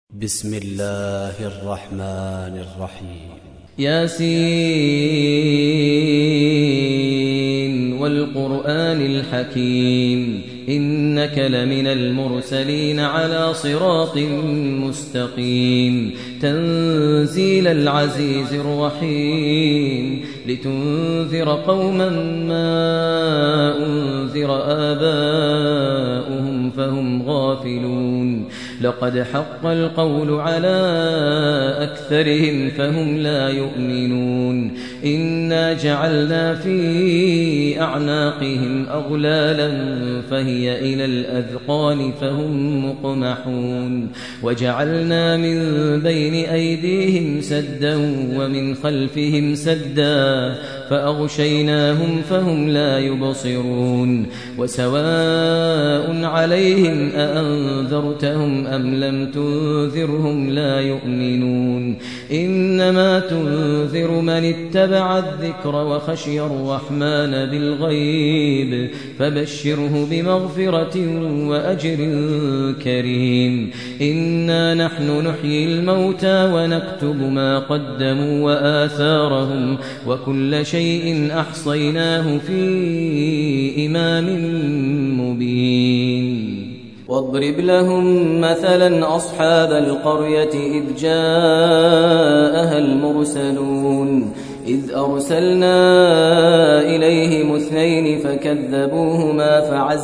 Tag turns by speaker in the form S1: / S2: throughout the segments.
S1: بسم الله الرحمن الرحيم.
S2: ياسين والقرآن الحكيم إنك لمن المرسلين على صراط مستقيم تنزيل العزيز الرحيم لتنذر قوما ما أنذر آباؤهم فهم غافلون لقد حق القول على أكثرهم فهم لا يؤمنون إنا جعلنا في أعناقهم أغلالا فهي إلى الأذقان فهم مقمحون وجعلنا من بين أيديهم سدا ومن خلفهم سدا فأغشيناهم فهم لا يبصرون وسواء عليهم أأنذرتهم أم لم تنذرهم لا يؤمنون إنما تنذر من اتبع الذكر وخشي الرحمن بالغيب فبشره بمغفرة وأجر كريم إنا نحن نحيي الموتى ونكتب ما قدموا وآثارهم وكل شيء أحصيناه في إمام مبين واضرب لهم مثلا أصحاب القرية إذ جاءها المرسلون إذ أرسلنا إليهم اثنين فكذبوهما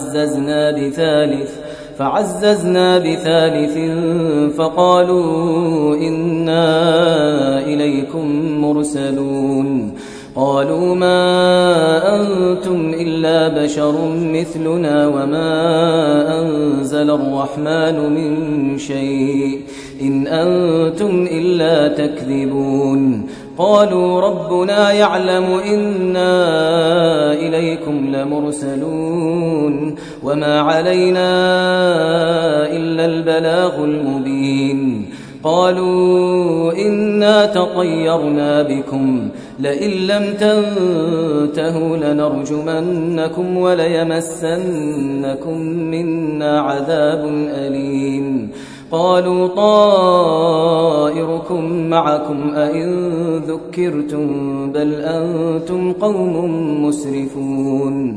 S2: فعززنا بثالث فقالوا إنا إليكم مرسلون قالوا ما أنتم إلا بشر مثلنا وما أنزل الرحمن من شيء إن أنتم إلا تكذبون قالوا ربنا يعلم إنا إليكم لمرسلون وما علينا إلا البلاغ المبين قالوا إنا تطيرنا بكم لئن لم تنتهوا لنرجمنكم وليمسنكم منا عذاب أليم قالوا طائركم معكم أئن ذكرتم بل أنتم قوم مسرفون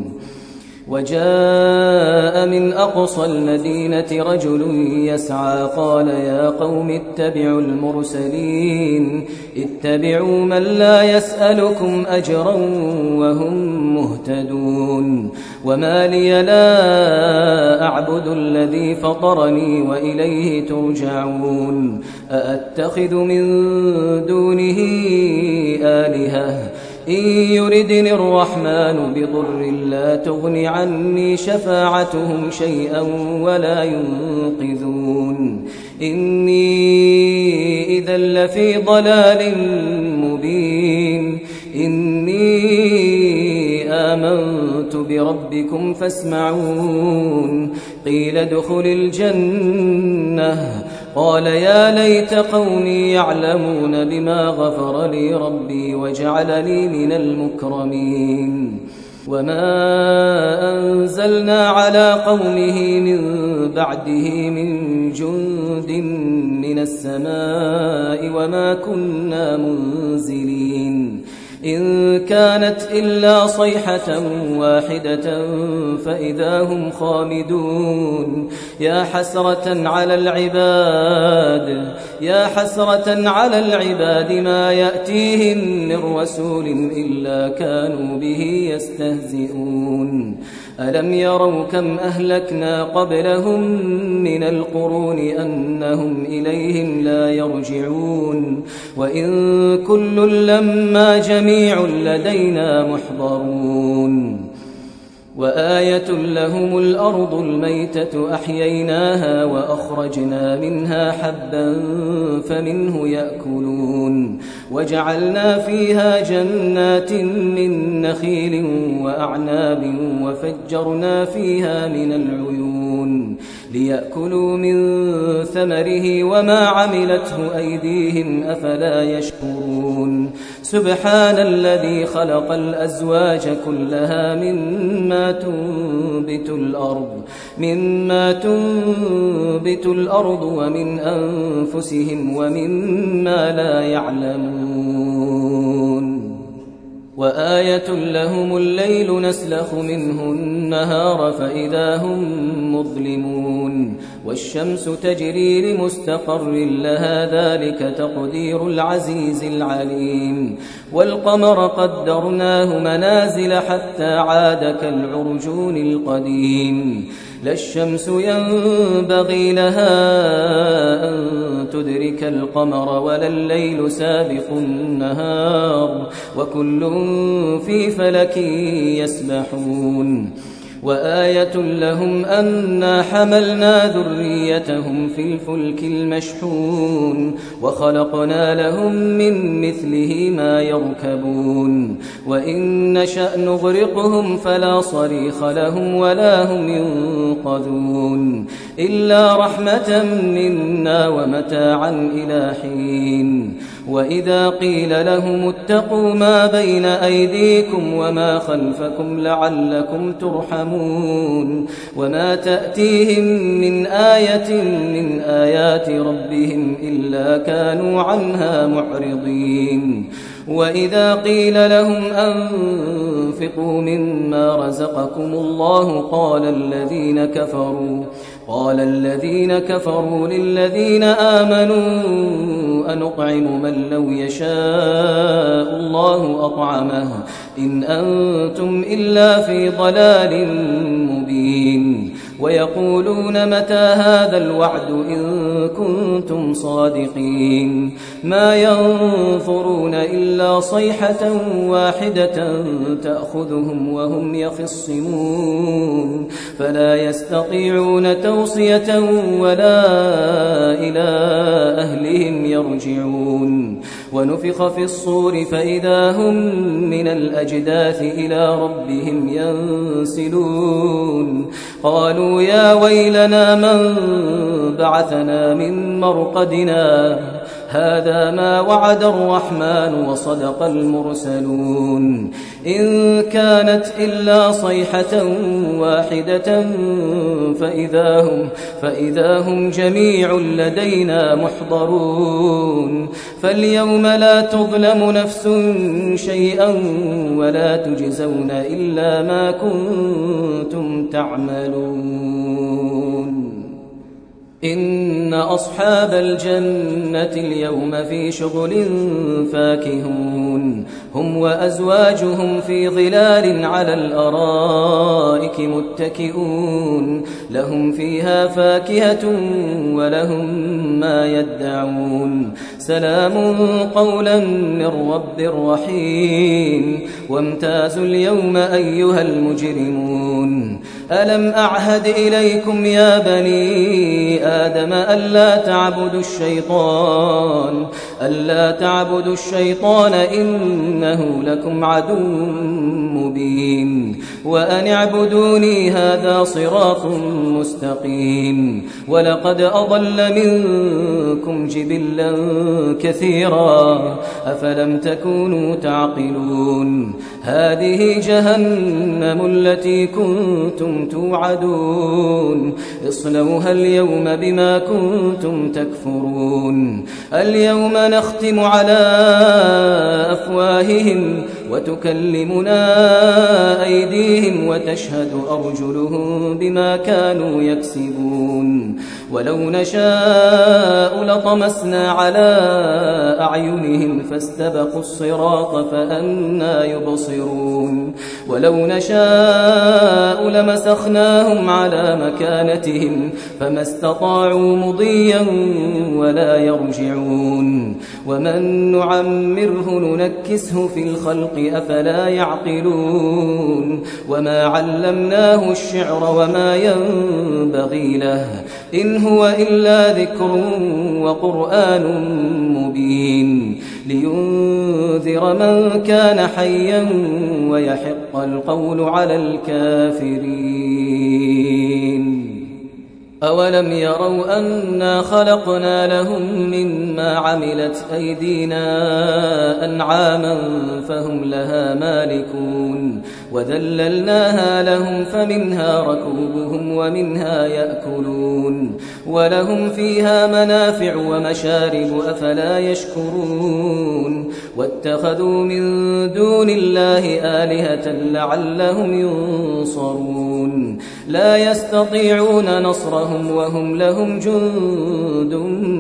S2: وجاء من أقصى المدينة رجل يسعى قال يا قوم اتبعوا المرسلين اتبعوا من لا يسألكم أجرا وهم مهتدون وما لي لا أعبد الذي فطرني وإليه ترجعون أأتخذ من دونه آلهة إن يردني الرحمن بضر لا تغن عني شفاعتهم شيئا ولا ينقذون إني إذا لفي ضلال مبين إني آمنت بربكم فاسمعون قيل ادخل الجنة قال يا ليت قومي يعلمون بما غفر لي ربي وجعلني من المكرمين وما أنزلنا على قومه من بعده من جند من السماء وما كنا منزلين إن كانت إلا صيحة واحدة فإذا هم خامدون يا حسرة على العباد ما يأتيهم من رسول إلا كانوا به يستهزئون ألم يروا كم أهلكنا قبلهم من القرون أنهم إليهم لا يرجعون وإن كل لما جميع لدينا محضرون وآية لهم الأرض الميتة أحييناها وأخرجنا منها حبا فمنه يأكلون وجعلنا فيها جنات من نخيل وأعناب وفجرنا فيها من العيون ليأكلوا من ثمره وما عملته أيديهم أفلا يشكرون سبحان الذي خلق الأزواج كلها مما تنبت الأرض ومن أنفسهم ومما لا يعلمون وآية لهم الليل نسلخ منه النهار فإذا هم مظلمون والشمس تجري لمستقر لها ذلك تقدير العزيز العليم والقمر قدرناه منازل حتى عاد كالعرجون القديم لا الشمس ينبغي لها أن تدرك القمر ولا الليل سابق النهار وكل في فلك يسبحون وآية لهم أنا حملنا ذريتهم في الفلك المشحون وخلقنا لهم من مثله ما يركبون وإن نشأ نغرقهم فلا صريخ لهم ولا هم ينقذون إلا رحمة منا ومتاعا إلى حين وإذا قيل لهم اتقوا ما بين أيديكم وما خلفكم لعلكم ترحمون وما تأتيهم من آية من آيات ربهم إلا كانوا عنها معرضين وإذا قيل لهم أنفقوا مما رزقكم الله قال الذين كفروا للذين آمنوا أنطعم من لو يشاء الله أطعمه إن أنتم إلا في ضلال مبين ويقولون متى هذا الوعد إن كنتم صادقين ما ينظرون إلا صيحة واحدة تأخذهم وهم يخصمون فلا يستطيعون توصية ولا إلى أهلهم يرجعون ونفخ في الصور فإذا هم من الأجداث إلى ربهم ينسلون قالوا يا ويلنا من بعثنا من مرقدنا هذا ما وعد الرحمن وصدق المرسلون إن كانت إلا صيحة واحدة فإذا هم جميع لدينا محضرون فاليوم لا تظلم نفس شيئا ولا تجزون إلا ما كنتم تعملون إن أصحاب الجنة اليوم في شغل فاكهون هم وأزواجهم في ظلال على الأرائك متكئون لهم فيها فاكهة ولهم ما يدعون سلام قولا من رب رحيم وامتازوا اليوم أيها المجرمون ألم أعهد إليكم يا بني آدم ألا تعبدوا الشيطان إنه لكم عدو مبين وأن اعبدوني هذا صراط مستقيم ولقد أضل منكم جبلا كثيرا أفلم تكونوا تعقلون هذه جهنم التي كنتم توعدون اصلوها اليوم بما كنتم تكفرون اليوم نختم على أفواههم وتكلمنا أيديهم وتشهد أرجلهم بما كانوا يكسبون ولو نشاء لطمسنا على أعينهم فاستبقوا الصراط فأنى يبصرون ولو نشاء لمسخناهم على مكانتهم فما استطاعوا مضيا ولا يرجعون ومن نعمره ننكسه في الخلق أفلا يعقلون وما علمناه الشعر وما ينبغي له إن هو إلا ذكر وقرآن مبين لينذر من كان حيا ويحق القول على الكافرين أولم يروا أنا خلقنا لهم مما عملت أيدينا أنعاما فهم لها مالكون وذللناها لهم فمنها ركوبهم ومنها يأكلون ولهم فيها منافع ومشارب أفلا يشكرون واتخذوا من دون الله آلهة لعلهم ينصرون لا يستطيعون نصرهم وهم لهم جند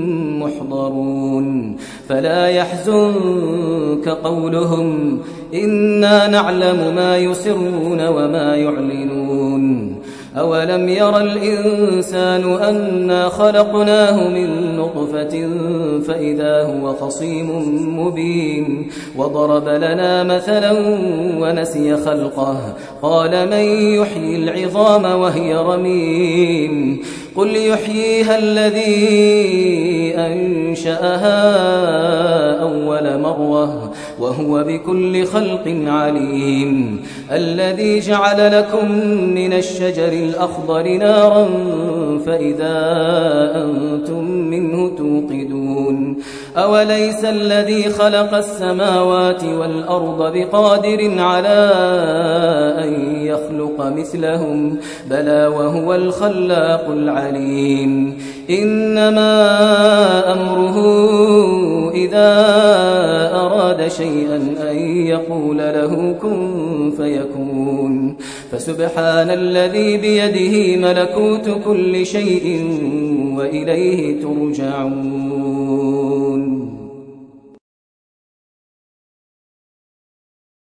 S2: محضرون فلا يحزنك قولهم إنا نعلم ما يسرون وما يعلنون أولم ير الإنسان أنا خلقناه من نطفة فإذا هو خصيم مبين وضرب لنا مثلا ونسي خلقه قال من يحيي العظام وهي رميم قل يحييها الذي أنشأها أول مرة وهو بكل خلق عليم الذي جعل لكم من الشجر الأخضر نارا فإذا أنتم منه توقدون أوليس الذي خلق السماوات والأرض بقادر على أن يخلق مثلهم بلى وهو الخلاق العليم إنما أمره إذا أراد شيئا أن يقول له كن فيكون فسبحان الذي بيده ملكوت كل شيء وإليه ترجعون